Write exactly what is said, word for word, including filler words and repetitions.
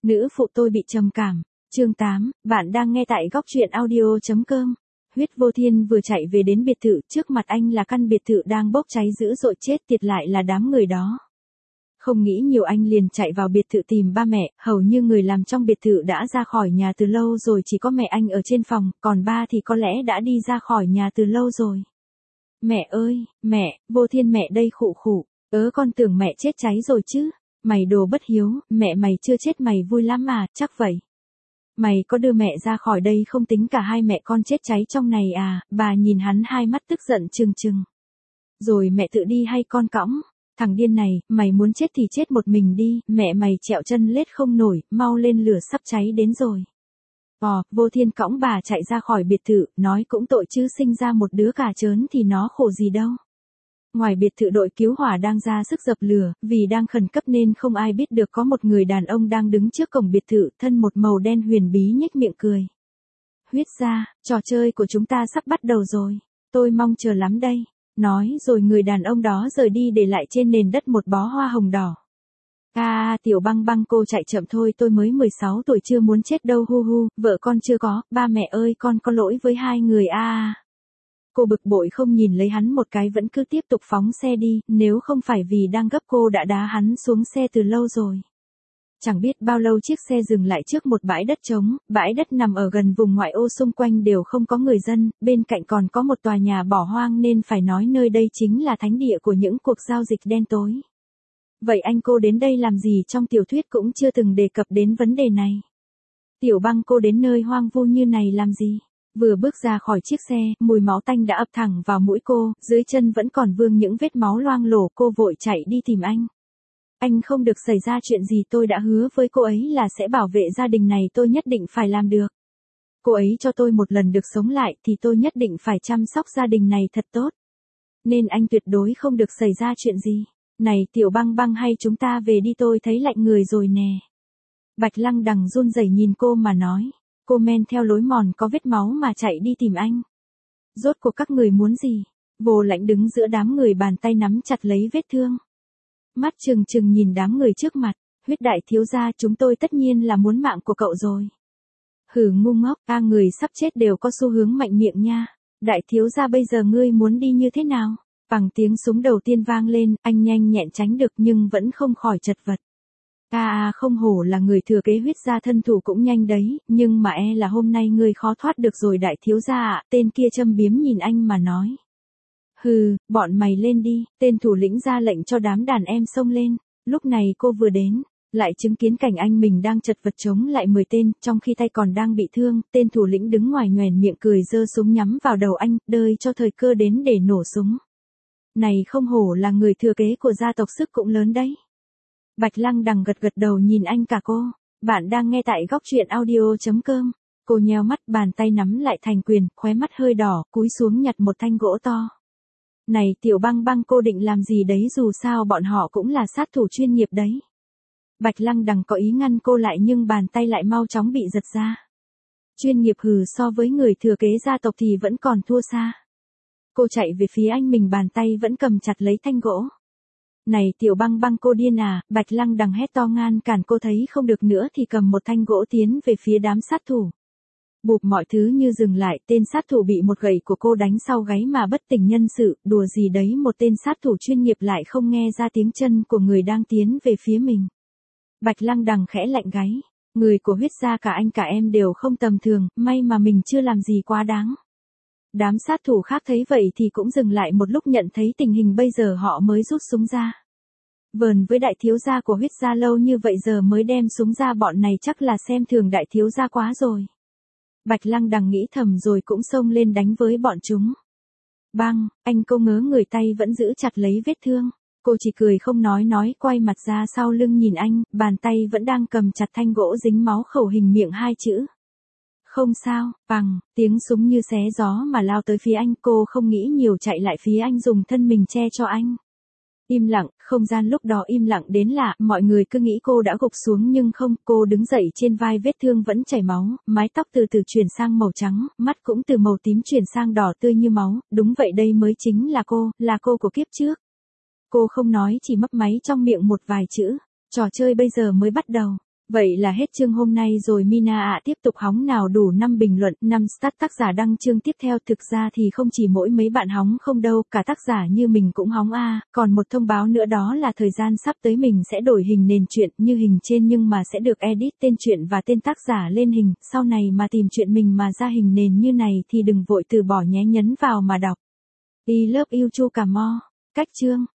Nữ phụ tôi bị trầm cảm. Chương tám, bạn đang nghe tại góc truyện audio.com. Huyết Vô Thiên vừa chạy về đến biệt thự, trước mặt anh là căn biệt thự đang bốc cháy dữ dội, chết tiệt lại là đám người đó. Không nghĩ nhiều anh liền chạy vào biệt thự tìm ba mẹ, hầu như người làm trong biệt thự đã ra khỏi nhà từ lâu rồi, chỉ có mẹ anh ở trên phòng, còn ba thì có lẽ đã đi ra khỏi nhà từ lâu rồi. Mẹ ơi, mẹ, Vô Thiên mẹ đây khụ khụ, ớ con tưởng mẹ chết cháy rồi chứ. Mày đồ bất hiếu, mẹ mày chưa chết mày vui lắm mà, chắc vậy. Mày có đưa mẹ ra khỏi đây không tính cả hai mẹ con chết cháy trong này à, bà nhìn hắn hai mắt tức giận trừng trừng. Rồi mẹ tự đi hay con cõng, thằng điên này, mày muốn chết thì chết một mình đi, mẹ mày trẹo chân lết không nổi, mau lên lửa sắp cháy đến rồi. Ồ, Vô Thiên cõng bà chạy ra khỏi biệt thự, nói cũng tội chứ sinh ra một đứa cả trớn thì nó khổ gì đâu. Ngoài biệt thự đội cứu hỏa đang ra sức dập lửa, vì đang khẩn cấp nên không ai biết được có một người đàn ông đang đứng trước cổng biệt thự, thân một màu đen huyền bí nhếch miệng cười. Huyết gia, trò chơi của chúng ta sắp bắt đầu rồi, tôi mong chờ lắm đây. Nói rồi người đàn ông đó rời đi để lại trên nền đất một bó hoa hồng đỏ. À, Tiểu Băng Băng cô chạy chậm thôi, tôi mới mười sáu tuổi chưa muốn chết đâu hu hu, vợ con chưa có, ba mẹ ơi con có lỗi với hai người a. À. Cô bực bội không nhìn lấy hắn một cái vẫn cứ tiếp tục phóng xe đi, nếu không phải vì đang gấp cô đã đá hắn xuống xe từ lâu rồi. Chẳng biết bao lâu chiếc xe dừng lại trước một bãi đất trống, bãi đất nằm ở gần vùng ngoại ô, xung quanh đều không có người dân, bên cạnh còn có một tòa nhà bỏ hoang nên phải nói nơi đây chính là thánh địa của những cuộc giao dịch đen tối. Vậy anh cô đến đây làm gì, trong tiểu thuyết cũng chưa từng đề cập đến vấn đề này. Tiểu Băng cô đến nơi hoang vu như này làm gì? Vừa bước ra khỏi chiếc xe, mùi máu tanh đã ập thẳng vào mũi cô, dưới chân vẫn còn vương những vết máu loang lổ, cô vội chạy đi tìm anh. Anh không được xảy ra chuyện gì, tôi đã hứa với cô ấy là sẽ bảo vệ gia đình này, tôi nhất định phải làm được. Cô ấy cho tôi một lần được sống lại thì tôi nhất định phải chăm sóc gia đình này thật tốt. Nên anh tuyệt đối không được xảy ra chuyện gì. Này Tiểu Băng Băng, hay chúng ta về đi, tôi thấy lạnh người rồi nè. Bạch Lăng Đằng run rẩy nhìn cô mà nói. Cô men theo lối mòn có vết máu mà chạy đi tìm anh. Rốt cuộc các người muốn gì? Vô Lãnh đứng giữa đám người, bàn tay nắm chặt lấy vết thương. Mắt trừng trừng nhìn đám người trước mặt. Huyết đại thiếu gia, chúng tôi tất nhiên là muốn mạng của cậu rồi. Hừ ngu ngốc, a người sắp chết đều có xu hướng mạnh miệng nha. Đại thiếu gia bây giờ ngươi muốn đi như thế nào? Bằng tiếng súng đầu tiên vang lên, anh nhanh nhẹn tránh được nhưng vẫn không khỏi chật vật. À, à không hổ là người thừa kế Huyết gia, thân thủ cũng nhanh đấy, nhưng mà e là hôm nay ngươi khó thoát được rồi đại thiếu gia ạ. Tên kia châm biếm nhìn anh mà nói. Hừ, bọn mày lên đi, tên thủ lĩnh ra lệnh cho đám đàn em xông lên. Lúc này cô vừa đến, lại chứng kiến cảnh anh mình đang chật vật chống lại mười tên, trong khi tay còn đang bị thương, tên thủ lĩnh đứng ngoài nhoẻn miệng cười giơ súng nhắm vào đầu anh, đợi cho thời cơ đến để nổ súng. Này không hổ là người thừa kế của gia tộc, sức cũng lớn đấy. Bạch Lăng Đằng gật gật đầu nhìn anh cả cô. Bạn đang nghe tại góc truyện audio.com. Cô nheo mắt, bàn tay nắm lại thành quyền, khóe mắt hơi đỏ, cúi xuống nhặt một thanh gỗ to. Này Tiểu Băng Băng, cô định làm gì đấy, dù sao bọn họ cũng là sát thủ chuyên nghiệp đấy. Bạch Lăng Đằng có ý ngăn cô lại nhưng bàn tay lại mau chóng bị giật ra. Chuyên nghiệp hừ, so với người thừa kế gia tộc thì vẫn còn thua xa. Cô chạy về phía anh mình, bàn tay vẫn cầm chặt lấy thanh gỗ. Này Tiểu Băng Băng, cô điên à? Bạch Lăng Đằng hét to ngăn cản cô, thấy không được nữa thì cầm một thanh gỗ tiến về phía đám sát thủ. Bụp, mọi thứ như dừng lại, tên sát thủ bị một gậy của cô đánh sau gáy mà bất tỉnh nhân sự, đùa gì đấy, một tên sát thủ chuyên nghiệp lại không nghe ra tiếng chân của người đang tiến về phía mình. Bạch Lăng Đằng khẽ lạnh gáy, người của Huyết gia cả anh cả em đều không tầm thường, may mà mình chưa làm gì quá đáng. Đám sát thủ khác thấy vậy thì cũng dừng lại một lúc, nhận thấy tình hình bây giờ họ mới rút súng ra. Vờn với đại thiếu gia của Huyết gia lâu như vậy giờ mới đem súng ra, bọn này chắc là xem thường đại thiếu gia quá rồi. Bạch Lăng Đằng nghĩ thầm rồi cũng xông lên đánh với bọn chúng. Băng, anh cô ngớ người, tay vẫn giữ chặt lấy vết thương. Cô chỉ cười không nói nói, quay mặt ra sau lưng nhìn anh, bàn tay vẫn đang cầm chặt thanh gỗ dính máu, khẩu hình miệng hai chữ. Không sao, bằng, tiếng súng như xé gió mà lao tới phía anh, cô không nghĩ nhiều chạy lại phía anh, dùng thân mình che cho anh. Im lặng, không gian lúc đó im lặng đến lạ, mọi người cứ nghĩ cô đã gục xuống nhưng không, cô đứng dậy, trên vai vết thương vẫn chảy máu, mái tóc từ từ chuyển sang màu trắng, mắt cũng từ màu tím chuyển sang đỏ tươi như máu, đúng vậy, đây mới chính là cô, là cô của kiếp trước. Cô không nói, chỉ mấp máy trong miệng một vài chữ, trò chơi bây giờ mới bắt đầu. Vậy là hết chương hôm nay rồi Mina ạ, tiếp tục hóng nào, đủ năm bình luận, năm start tác giả đăng chương tiếp theo. Thực ra thì không chỉ mỗi mấy bạn hóng không đâu, cả tác giả như mình cũng hóng a. Còn một thông báo nữa đó là thời gian sắp tới mình sẽ đổi hình nền truyện như hình trên nhưng mà sẽ được edit tên truyện và tên tác giả lên hình. Sau này mà tìm chuyện mình mà ra hình nền như này thì đừng vội từ bỏ nhé, nhấn vào mà đọc. I love you Chu Cà Mo. Cách chương